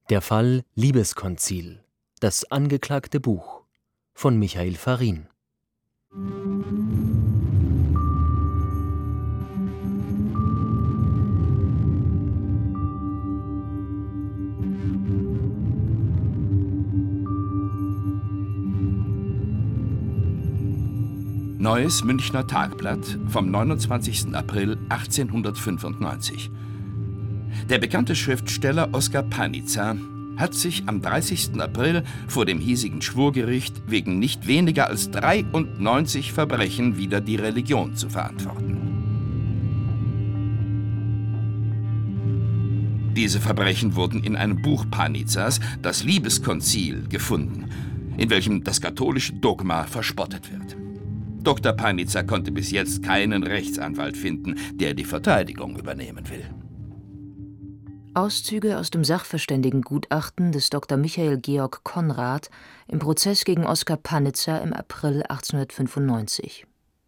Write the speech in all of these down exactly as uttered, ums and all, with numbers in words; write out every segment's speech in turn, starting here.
Der Fall Liebeskonzil. Das angeklagte Buch von Michael Farin. Neues Münchner Tagblatt vom neunundzwanzigsten April achtzehnhundertfünfundneunzig. Der bekannte Schriftsteller Oskar Panizza hat sich am dreißigsten April vor dem hiesigen Schwurgericht wegen nicht weniger als dreiundneunzig Verbrechen wider die Religion zu verantworten. Diese Verbrechen wurden in einem Buch Panizzas, das Liebeskonzil, gefunden, in welchem das katholische Dogma verspottet wird. Doktor Panizza konnte bis jetzt keinen Rechtsanwalt finden, der die Verteidigung übernehmen will. Auszüge aus dem Sachverständigengutachten des Doktor Michael Georg Konrad im Prozess gegen Oskar Panizza im April achtzehnhundertfünfundneunzig.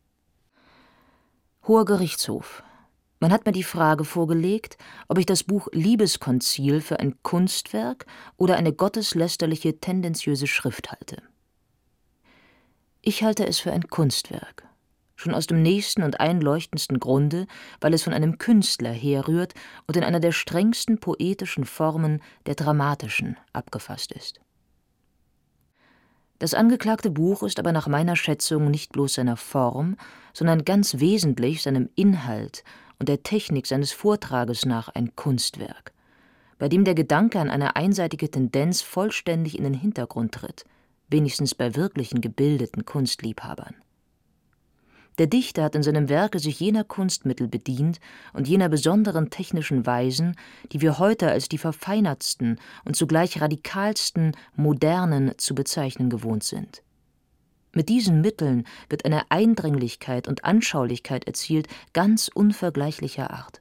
Hoher Gerichtshof. Man hat mir die Frage vorgelegt, ob ich das Buch Liebeskonzil für ein Kunstwerk oder eine gotteslästerliche, tendenziöse Schrift halte. Ich halte es für ein Kunstwerk, schon aus dem nächsten und einleuchtendsten Grunde, weil es von einem Künstler herrührt und in einer der strengsten poetischen Formen, der dramatischen, abgefasst ist. Das angeklagte Buch ist aber nach meiner Schätzung nicht bloß seiner Form, sondern ganz wesentlich seinem Inhalt und der Technik seines Vortrages nach ein Kunstwerk, bei dem der Gedanke an eine einseitige Tendenz vollständig in den Hintergrund tritt, wenigstens bei wirklichen gebildeten Kunstliebhabern. Der Dichter hat in seinem Werke sich jener Kunstmittel bedient und jener besonderen technischen Weisen, die wir heute als die verfeinertsten und zugleich radikalsten modernen zu bezeichnen gewohnt sind. Mit diesen Mitteln wird eine Eindringlichkeit und Anschaulichkeit erzielt, ganz unvergleichlicher Art.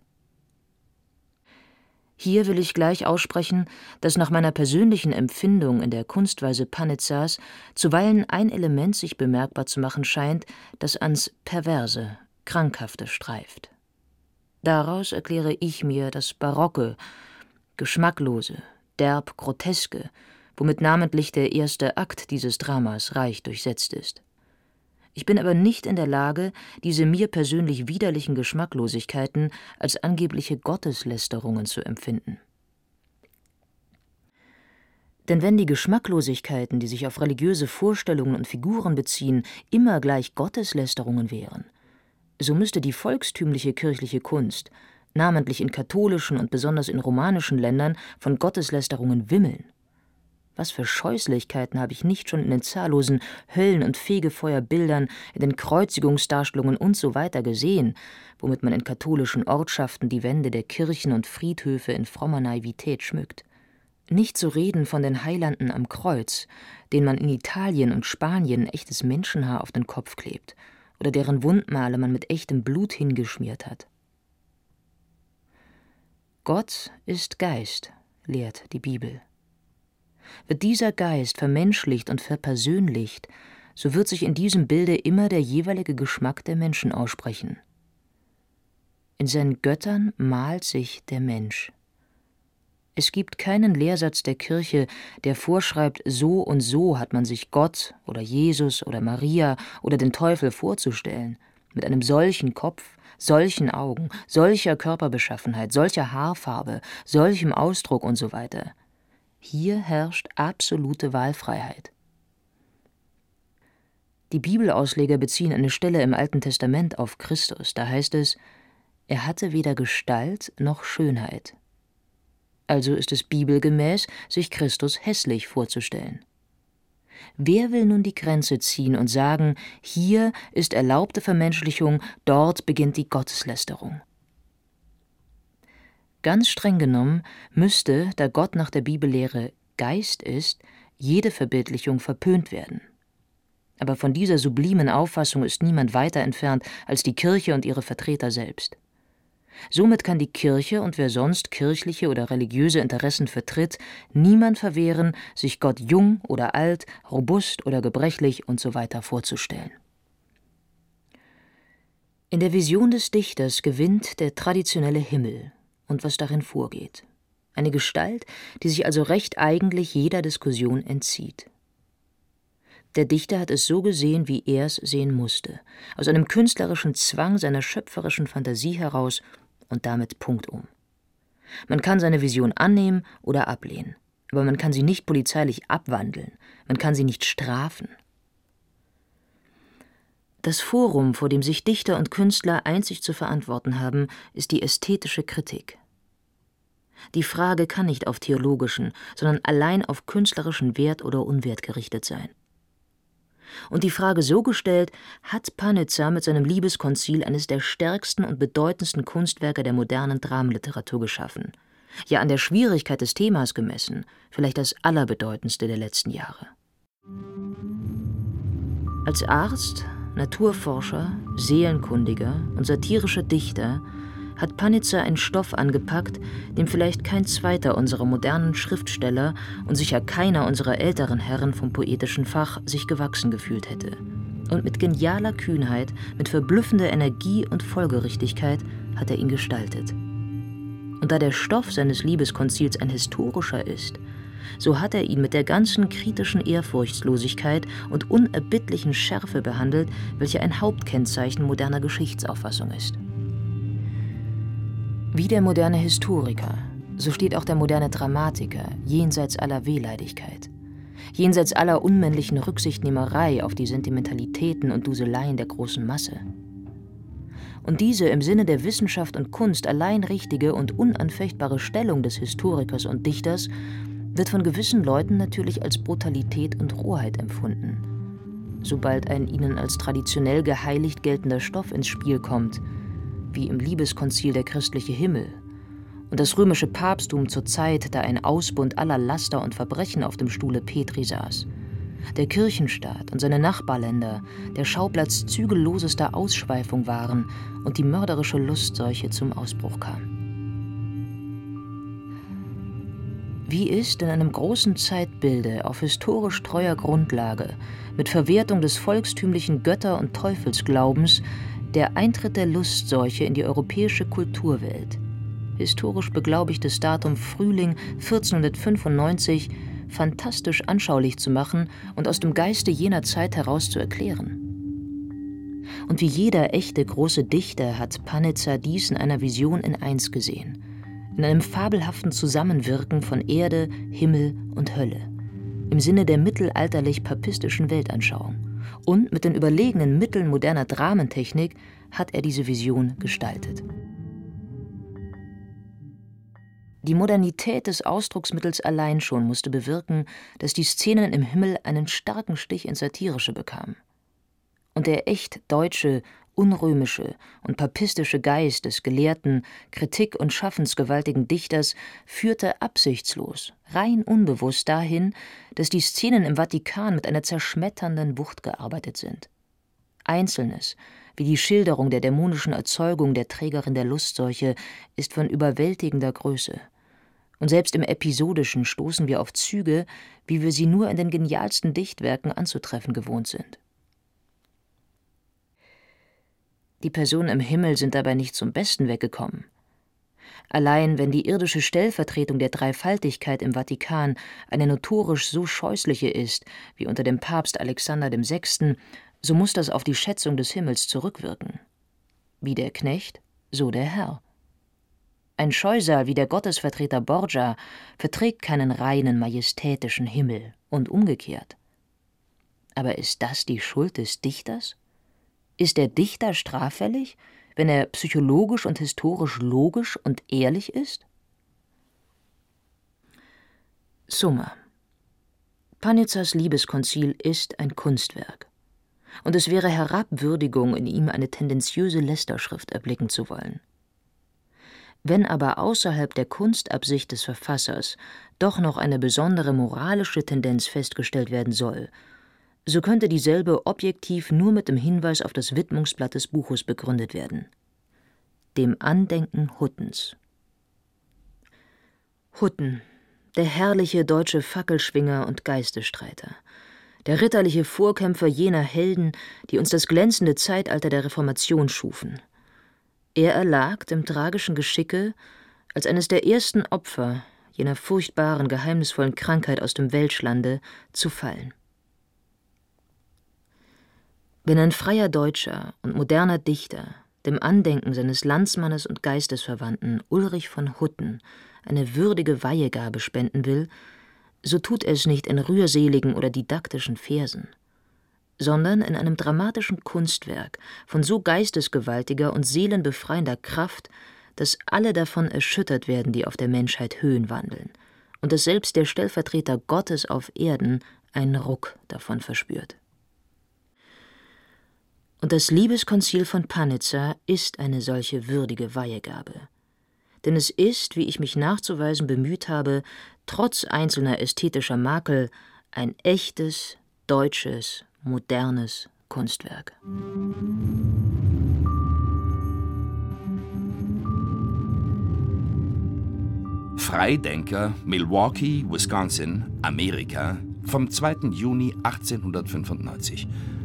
Hier will ich gleich aussprechen, dass nach meiner persönlichen Empfindung in der Kunstweise Panizzas zuweilen ein Element sich bemerkbar zu machen scheint, das ans Perverse, Krankhafte streift. Daraus erkläre ich mir das Barocke, Geschmacklose, derb Groteske, womit namentlich der erste Akt dieses Dramas reich durchsetzt ist. Ich bin aber nicht in der Lage, diese mir persönlich widerlichen Geschmacklosigkeiten als angebliche Gotteslästerungen zu empfinden. Denn wenn die Geschmacklosigkeiten, die sich auf religiöse Vorstellungen und Figuren beziehen, immer gleich Gotteslästerungen wären, so müsste die volkstümliche kirchliche Kunst, namentlich in katholischen und besonders in romanischen Ländern, von Gotteslästerungen wimmeln. Was für Scheußlichkeiten habe ich nicht schon in den zahllosen Höllen- und Fegefeuerbildern, in den Kreuzigungsdarstellungen usw. gesehen, womit man in katholischen Ortschaften die Wände der Kirchen und Friedhöfe in frommer Naivität schmückt. Nicht zu reden von den Heilanden am Kreuz, denen man in Italien und Spanien echtes Menschenhaar auf den Kopf klebt oder deren Wundmale man mit echtem Blut hingeschmiert hat. Gott ist Geist, lehrt die Bibel. Wird dieser Geist vermenschlicht und verpersönlicht, so wird sich in diesem Bilde immer der jeweilige Geschmack der Menschen aussprechen. In seinen Göttern malt sich der Mensch. Es gibt keinen Lehrsatz der Kirche, der vorschreibt, so und so hat man sich Gott oder Jesus oder Maria oder den Teufel vorzustellen, mit einem solchen Kopf, solchen Augen, solcher Körperbeschaffenheit, solcher Haarfarbe, solchem Ausdruck und so weiter. Hier herrscht absolute Wahlfreiheit. Die Bibelausleger beziehen eine Stelle im Alten Testament auf Christus. Da heißt es, er hatte weder Gestalt noch Schönheit. Also ist es bibelgemäß, sich Christus hässlich vorzustellen. Wer will nun die Grenze ziehen und sagen, hier ist erlaubte Vermenschlichung, dort beginnt die Gotteslästerung? Ganz streng genommen müsste, da Gott nach der Bibellehre Geist ist, jede Verbildlichung verpönt werden. Aber von dieser sublimen Auffassung ist niemand weiter entfernt als die Kirche und ihre Vertreter selbst. Somit kann die Kirche und wer sonst kirchliche oder religiöse Interessen vertritt, niemand verwehren, sich Gott jung oder alt, robust oder gebrechlich usw. vorzustellen. In der Vision des Dichters gewinnt der traditionelle Himmel und was darin vorgeht. Eine Gestalt, die sich also recht eigentlich jeder Diskussion entzieht. Der Dichter hat es so gesehen, wie er es sehen musste, aus einem künstlerischen Zwang seiner schöpferischen Fantasie heraus und damit punktum. Man kann seine Vision annehmen oder ablehnen, aber man kann sie nicht polizeilich abwandeln, man kann sie nicht strafen. Das Forum, vor dem sich Dichter und Künstler einzig zu verantworten haben, ist die ästhetische Kritik. Die Frage kann nicht auf theologischen, sondern allein auf künstlerischen Wert oder Unwert gerichtet sein. Und die Frage so gestellt, hat Panizza mit seinem Liebeskonzil eines der stärksten und bedeutendsten Kunstwerke der modernen Dramenliteratur geschaffen. Ja, an der Schwierigkeit des Themas gemessen, vielleicht das allerbedeutendste der letzten Jahre. Als Arzt, Naturforscher, Seelenkundiger und satirischer Dichter hat Panizza einen Stoff angepackt, dem vielleicht kein zweiter unserer modernen Schriftsteller und sicher keiner unserer älteren Herren vom poetischen Fach sich gewachsen gefühlt hätte. Und mit genialer Kühnheit, mit verblüffender Energie und Folgerichtigkeit hat er ihn gestaltet. Und da der Stoff seines Liebeskonzils ein historischer ist, so hat er ihn mit der ganzen kritischen Ehrfurchtslosigkeit und unerbittlichen Schärfe behandelt, welche ein Hauptkennzeichen moderner Geschichtsauffassung ist. Wie der moderne Historiker, so steht auch der moderne Dramatiker jenseits aller Wehleidigkeit, jenseits aller unmännlichen Rücksichtnehmerei auf die Sentimentalitäten und Duseleien der großen Masse. Und diese im Sinne der Wissenschaft und Kunst allein richtige und unanfechtbare Stellung des Historikers und Dichters wird von gewissen Leuten natürlich als Brutalität und Rohheit empfunden. Sobald ein ihnen als traditionell geheiligt geltender Stoff ins Spiel kommt, wie im Liebeskonzil der christliche Himmel, und das römische Papsttum zur Zeit, da ein Ausbund aller Laster und Verbrechen auf dem Stuhle Petri saß, der Kirchenstaat und seine Nachbarländer der Schauplatz zügellosester Ausschweifung waren und die mörderische Lustseuche zum Ausbruch kam. Wie ist in einem großen Zeitbilde auf historisch treuer Grundlage mit Verwertung des volkstümlichen Götter- und Teufelsglaubens der Eintritt der Lustseuche in die europäische Kulturwelt, historisch beglaubigtes Datum Frühling vierzehnhundertfünfundneunzig, fantastisch anschaulich zu machen und aus dem Geiste jener Zeit heraus zu erklären. Und wie jeder echte große Dichter hat Panizza dies in einer Vision in eins gesehen, in einem fabelhaften Zusammenwirken von Erde, Himmel und Hölle, im Sinne der mittelalterlich-papistischen Weltanschauung. Und mit den überlegenen Mitteln moderner Dramentechnik hat er diese Vision gestaltet. Die Modernität des Ausdrucksmittels allein schon musste bewirken, dass die Szenen im Himmel einen starken Stich ins Satirische bekamen. Und der echt deutsche, unrömische und papistische Geist des gelehrten, kritik- und schaffensgewaltigen Dichters führte absichtslos, rein unbewusst dahin, dass die Szenen im Vatikan mit einer zerschmetternden Wucht gearbeitet sind. Einzelnes, wie die Schilderung der dämonischen Erzeugung der Trägerin der Lustseuche, ist von überwältigender Größe. Und selbst im Episodischen stoßen wir auf Züge, wie wir sie nur in den genialsten Dichtwerken anzutreffen gewohnt sind. Die Personen im Himmel sind dabei nicht zum Besten weggekommen. Allein wenn die irdische Stellvertretung der Dreifaltigkeit im Vatikan eine notorisch so scheußliche ist, wie unter dem Papst Alexander dem Sechsten, so muss das auf die Schätzung des Himmels zurückwirken. Wie der Knecht, so der Herr. Ein Scheusal wie der Gottesvertreter Borgia verträgt keinen reinen, majestätischen Himmel und umgekehrt. Aber ist das die Schuld des Dichters? Ist der Dichter straffällig, wenn er psychologisch und historisch logisch und ehrlich ist? Summa. Panizzas Liebeskonzil ist ein Kunstwerk. Und es wäre Herabwürdigung, in ihm eine tendenziöse Lästerschrift erblicken zu wollen. Wenn aber außerhalb der Kunstabsicht des Verfassers doch noch eine besondere moralische Tendenz festgestellt werden soll, so könnte dieselbe objektiv nur mit dem Hinweis auf das Widmungsblatt des Buches begründet werden. Dem Andenken Huttens. Hutten, der herrliche deutsche Fackelschwinger und Geistesstreiter, der ritterliche Vorkämpfer jener Helden, die uns das glänzende Zeitalter der Reformation schufen. Er erlag dem tragischen Geschicke, als eines der ersten Opfer, jener furchtbaren, geheimnisvollen Krankheit aus dem Welschlande, zu fallen. Wenn ein freier Deutscher und moderner Dichter dem Andenken seines Landsmannes und Geistesverwandten Ulrich von Hutten eine würdige Weihegabe spenden will, so tut er es nicht in rührseligen oder didaktischen Versen, sondern in einem dramatischen Kunstwerk von so geistesgewaltiger und seelenbefreiender Kraft, dass alle davon erschüttert werden, die auf der Menschheit Höhen wandeln, und dass selbst der Stellvertreter Gottes auf Erden einen Ruck davon verspürt. Und das Liebeskonzil von Panizza ist eine solche würdige Weihegabe. Denn es ist, wie ich mich nachzuweisen bemüht habe, trotz einzelner ästhetischer Makel, ein echtes, deutsches, modernes Kunstwerk. Freidenker, Milwaukee, Wisconsin, Amerika, vom zweiten Juni achtzehnhundertfünfundneunzig.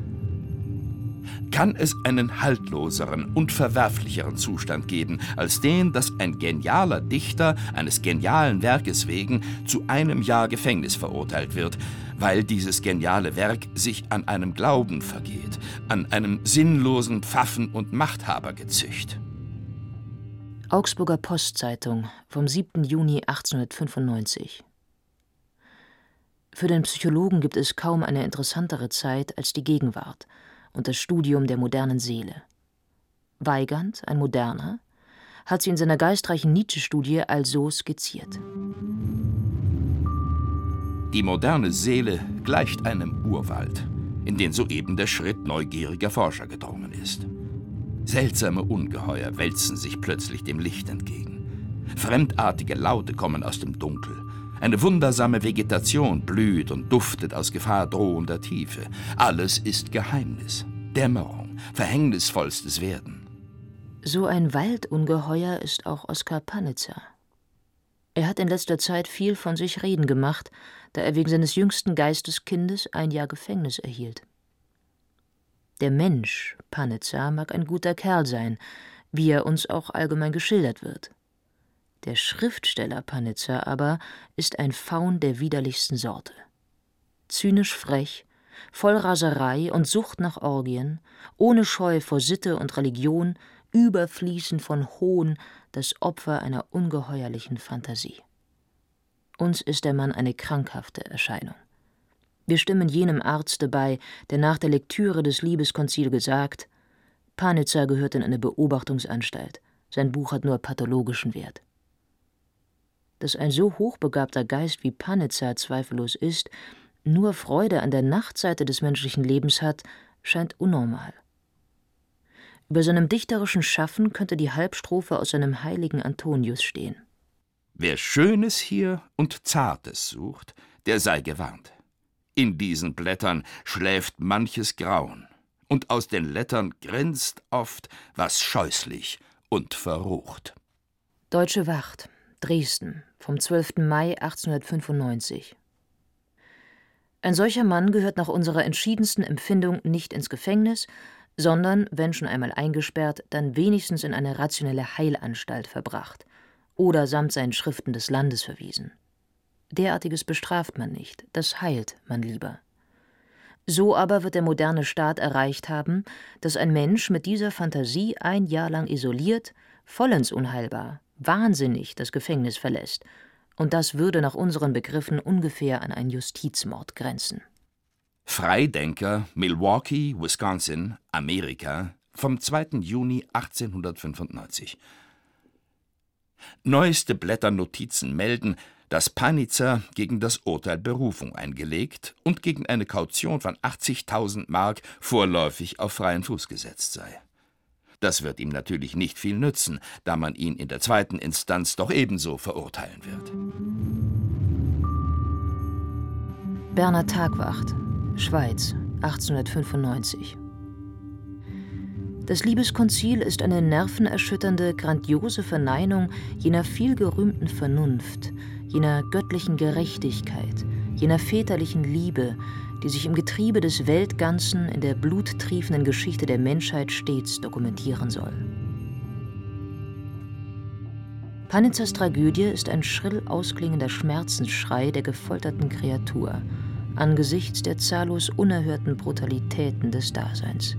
Kann es einen haltloseren und verwerflicheren Zustand geben, als den, dass ein genialer Dichter eines genialen Werkes wegen zu einem Jahr Gefängnis verurteilt wird, weil dieses geniale Werk sich an einem Glauben vergeht, an einem sinnlosen Pfaffen- und Machthabergezücht? Augsburger Postzeitung vom siebten Juni achtzehnhundertfünfundneunzig. Für den Psychologen gibt es kaum eine interessantere Zeit als die Gegenwart und das Studium der modernen Seele. Weigand, ein Moderner, hat sie in seiner geistreichen Nietzsche-Studie also skizziert. Die moderne Seele gleicht einem Urwald, in den soeben der Schritt neugieriger Forscher gedrungen ist. Seltsame Ungeheuer wälzen sich plötzlich dem Licht entgegen. Fremdartige Laute kommen aus dem Dunkel. Eine wundersame Vegetation blüht und duftet aus gefahrdrohender Tiefe. Alles ist Geheimnis, Dämmerung, verhängnisvollstes Werden. So ein Waldungeheuer ist auch Oskar Panizza. Er hat in letzter Zeit viel von sich reden gemacht, da er wegen seines jüngsten Geisteskindes ein Jahr Gefängnis erhielt. Der Mensch Panizza mag ein guter Kerl sein, wie er uns auch allgemein geschildert wird. Der Schriftsteller Panizza aber ist ein Faun der widerlichsten Sorte. Zynisch frech, voll Raserei und Sucht nach Orgien, ohne Scheu vor Sitte und Religion, überfließend von Hohn, das Opfer einer ungeheuerlichen Fantasie. Uns ist der Mann eine krankhafte Erscheinung. Wir stimmen jenem Arzte bei, der nach der Lektüre des Liebeskonzil gesagt: Panizza gehört in eine Beobachtungsanstalt, sein Buch hat nur pathologischen Wert. Dass ein so hochbegabter Geist wie Panizza zweifellos ist, nur Freude an der Nachtseite des menschlichen Lebens hat, scheint unnormal. Über seinem dichterischen Schaffen könnte die Halbstrophe aus seinem heiligen Antonius stehen. Wer Schönes hier und Zartes sucht, der sei gewarnt. In diesen Blättern schläft manches Grauen, und aus den Lettern grinst oft was scheußlich und verrucht. Deutsche Wacht, Dresden, vom zwölften Mai achtzehnhundertfünfundneunzig. Ein solcher Mann gehört nach unserer entschiedensten Empfindung nicht ins Gefängnis, sondern, wenn schon einmal eingesperrt, dann wenigstens in eine rationelle Heilanstalt verbracht oder samt seinen Schriften des Landes verwiesen. Derartiges bestraft man nicht, das heilt man lieber. So aber wird der moderne Staat erreicht haben, dass ein Mensch mit dieser Fantasie ein Jahr lang isoliert, vollends unheilbar, wahnsinnig das Gefängnis verlässt, und das würde nach unseren Begriffen ungefähr an einen Justizmord grenzen. Freidenker, Milwaukee, Wisconsin, Amerika, vom zweiten Juni achtzehnhundertfünfundneunzig. Neueste Blätternotizen melden, dass Panizza gegen das Urteil Berufung eingelegt und gegen eine Kaution von achtzigtausend Mark vorläufig auf freien Fuß gesetzt sei. Das wird ihm natürlich nicht viel nützen, da man ihn in der zweiten Instanz doch ebenso verurteilen wird. Berner Tagwacht, Schweiz, achtzehnhundertfünfundneunzig. Das Liebeskonzil ist eine nervenerschütternde, grandiose Verneinung jener vielgerühmten Vernunft, jener göttlichen Gerechtigkeit, jener väterlichen Liebe, die sich im Getriebe des Weltganzen in der bluttriefenden Geschichte der Menschheit stets dokumentieren soll. Panitzers Tragödie ist ein schrill ausklingender Schmerzensschrei der gefolterten Kreatur angesichts der zahllos unerhörten Brutalitäten des Daseins.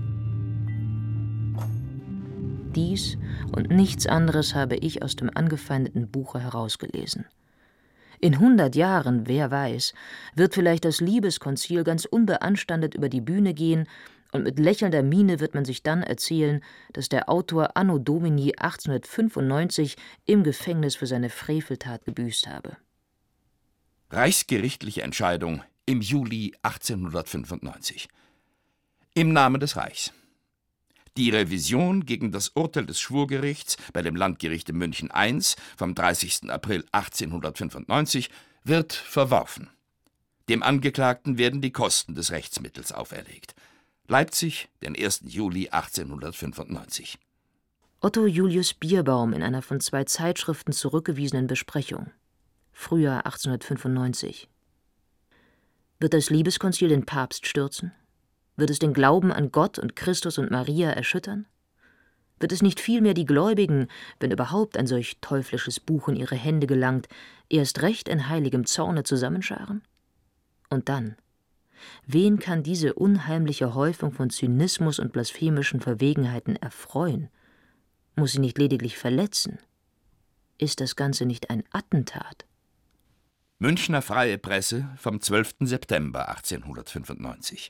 Dies und nichts anderes habe ich aus dem angefeindeten Buche herausgelesen. In hundert Jahren, wer weiß, wird vielleicht das Liebeskonzil ganz unbeanstandet über die Bühne gehen, und mit lächelnder Miene wird man sich dann erzählen, dass der Autor Anno Domini achtzehnhundertfünfundneunzig im Gefängnis für seine Freveltat gebüßt habe. Reichsgerichtliche Entscheidung im Juli achtzehnhundertfünfundneunzig. Im Namen des Reichs. Die Revision gegen das Urteil des Schwurgerichts bei dem Landgerichte München I vom dreißigsten April achtzehnhundertfünfundneunzig wird verworfen. Dem Angeklagten werden die Kosten des Rechtsmittels auferlegt. Leipzig, den ersten Juli achtzehnhundertfünfundneunzig. Otto Julius Bierbaum in einer von zwei Zeitschriften zurückgewiesenen Besprechung. Frühjahr achtzehnhundertfünfundneunzig. Wird das Liebeskonzil den Papst stürzen? Wird es den Glauben an Gott und Christus und Maria erschüttern? Wird es nicht vielmehr die Gläubigen, wenn überhaupt ein solch teuflisches Buch in ihre Hände gelangt, erst recht in heiligem Zorne zusammenscharen? Und dann, wen kann diese unheimliche Häufung von Zynismus und blasphemischen Verwegenheiten erfreuen? Muss sie nicht lediglich verletzen? Ist das Ganze nicht ein Attentat? Münchner Freie Presse vom zwölften September achtzehnhundertfünfundneunzig.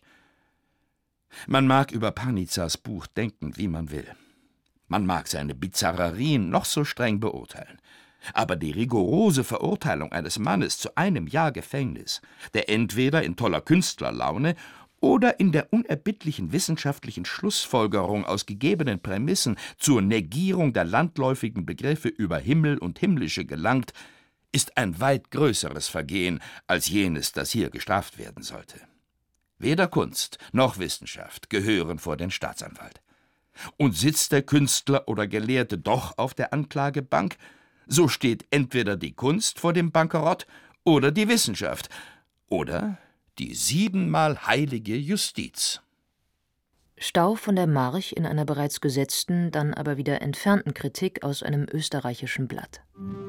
Man mag über Panitzers Buch denken, wie man will. Man mag seine Bizarrerien noch so streng beurteilen. Aber die rigorose Verurteilung eines Mannes zu einem Jahr Gefängnis, der entweder in toller Künstlerlaune oder in der unerbittlichen wissenschaftlichen Schlussfolgerung aus gegebenen Prämissen zur Negierung der landläufigen Begriffe über Himmel und Himmlische gelangt, ist ein weit größeres Vergehen als jenes, das hier gestraft werden sollte. Weder Kunst noch Wissenschaft gehören vor den Staatsanwalt. Und sitzt der Künstler oder Gelehrte doch auf der Anklagebank, so steht entweder die Kunst vor dem Bankerott oder die Wissenschaft oder die siebenmal heilige Justiz. Stau von der March in einer bereits gesetzten, dann aber wieder entfernten Kritik aus einem österreichischen Blatt.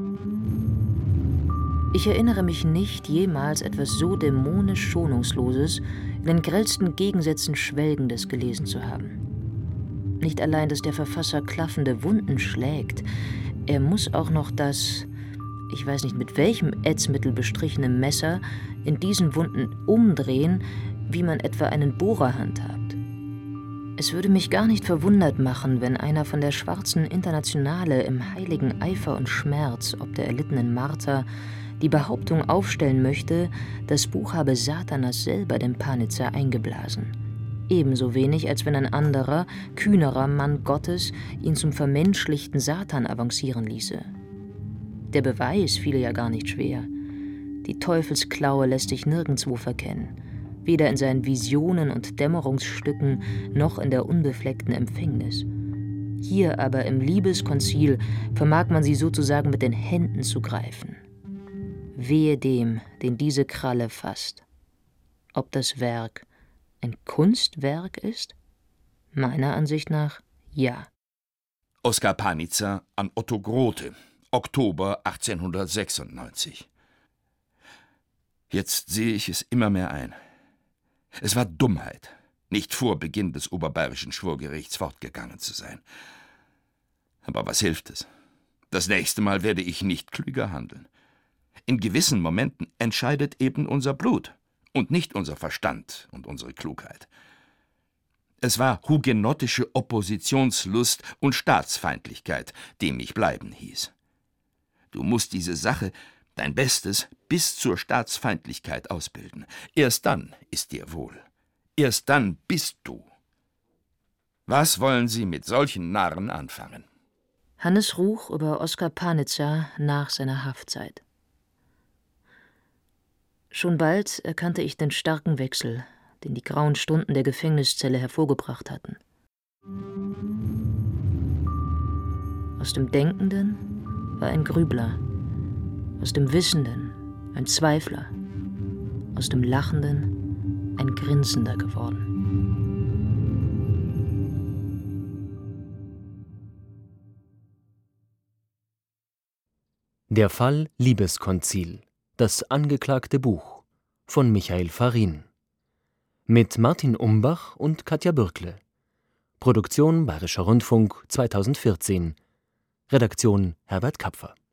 Ich erinnere mich nicht, jemals etwas so dämonisch Schonungsloses, in den grellsten Gegensätzen Schwelgendes gelesen zu haben. Nicht allein, dass der Verfasser klaffende Wunden schlägt, er muss auch noch das, ich weiß nicht mit welchem Ätzmittel bestrichene Messer, in diesen Wunden umdrehen, wie man etwa einen Bohrer handhabt. Es würde mich gar nicht verwundert machen, wenn einer von der Schwarzen Internationale im heiligen Eifer und Schmerz ob der erlittenen Marter die Behauptung aufstellen möchte, das Buch habe Satanas selber dem Panitzer eingeblasen. Ebenso wenig, als wenn ein anderer, kühnerer Mann Gottes ihn zum vermenschlichten Satan avancieren ließe. Der Beweis fiele ja gar nicht schwer. Die Teufelsklaue lässt sich nirgendwo verkennen, weder in seinen Visionen und Dämmerungsstücken noch in der unbefleckten Empfängnis. Hier aber im Liebeskonzil vermag man sie sozusagen mit den Händen zu greifen. Wehe dem, den diese Kralle fasst. Ob das Werk ein Kunstwerk ist? Meiner Ansicht nach ja. Oskar Panitzer an Otto Grote, Oktober achtzehnhundertsechsundneunzig. Jetzt sehe ich es immer mehr ein. Es war Dummheit, nicht vor Beginn des oberbayerischen Schwurgerichts fortgegangen zu sein. Aber was hilft es? Das nächste Mal werde ich nicht klüger handeln. In gewissen Momenten entscheidet eben unser Blut und nicht unser Verstand und unsere Klugheit. Es war hugenottische Oppositionslust und Staatsfeindlichkeit, die mich bleiben hieß. Du musst diese Sache, dein Bestes, bis zur Staatsfeindlichkeit ausbilden. Erst dann ist dir wohl. Erst dann bist du. Was wollen Sie mit solchen Narren anfangen? Hannes Ruch über Oskar Panitzer nach seiner Haftzeit. Schon bald erkannte ich den starken Wechsel, den die grauen Stunden der Gefängniszelle hervorgebracht hatten. Aus dem Denkenden war ein Grübler, aus dem Wissenden ein Zweifler, aus dem Lachenden ein Grinsender geworden. Der Fall Liebeskonzil. Das angeklagte Buch von Michael Farin. Mit Martin Umbach und Katja Bürkle. Produktion Bayerischer Rundfunk zweitausendvierzehn. Redaktion Herbert Kapfer.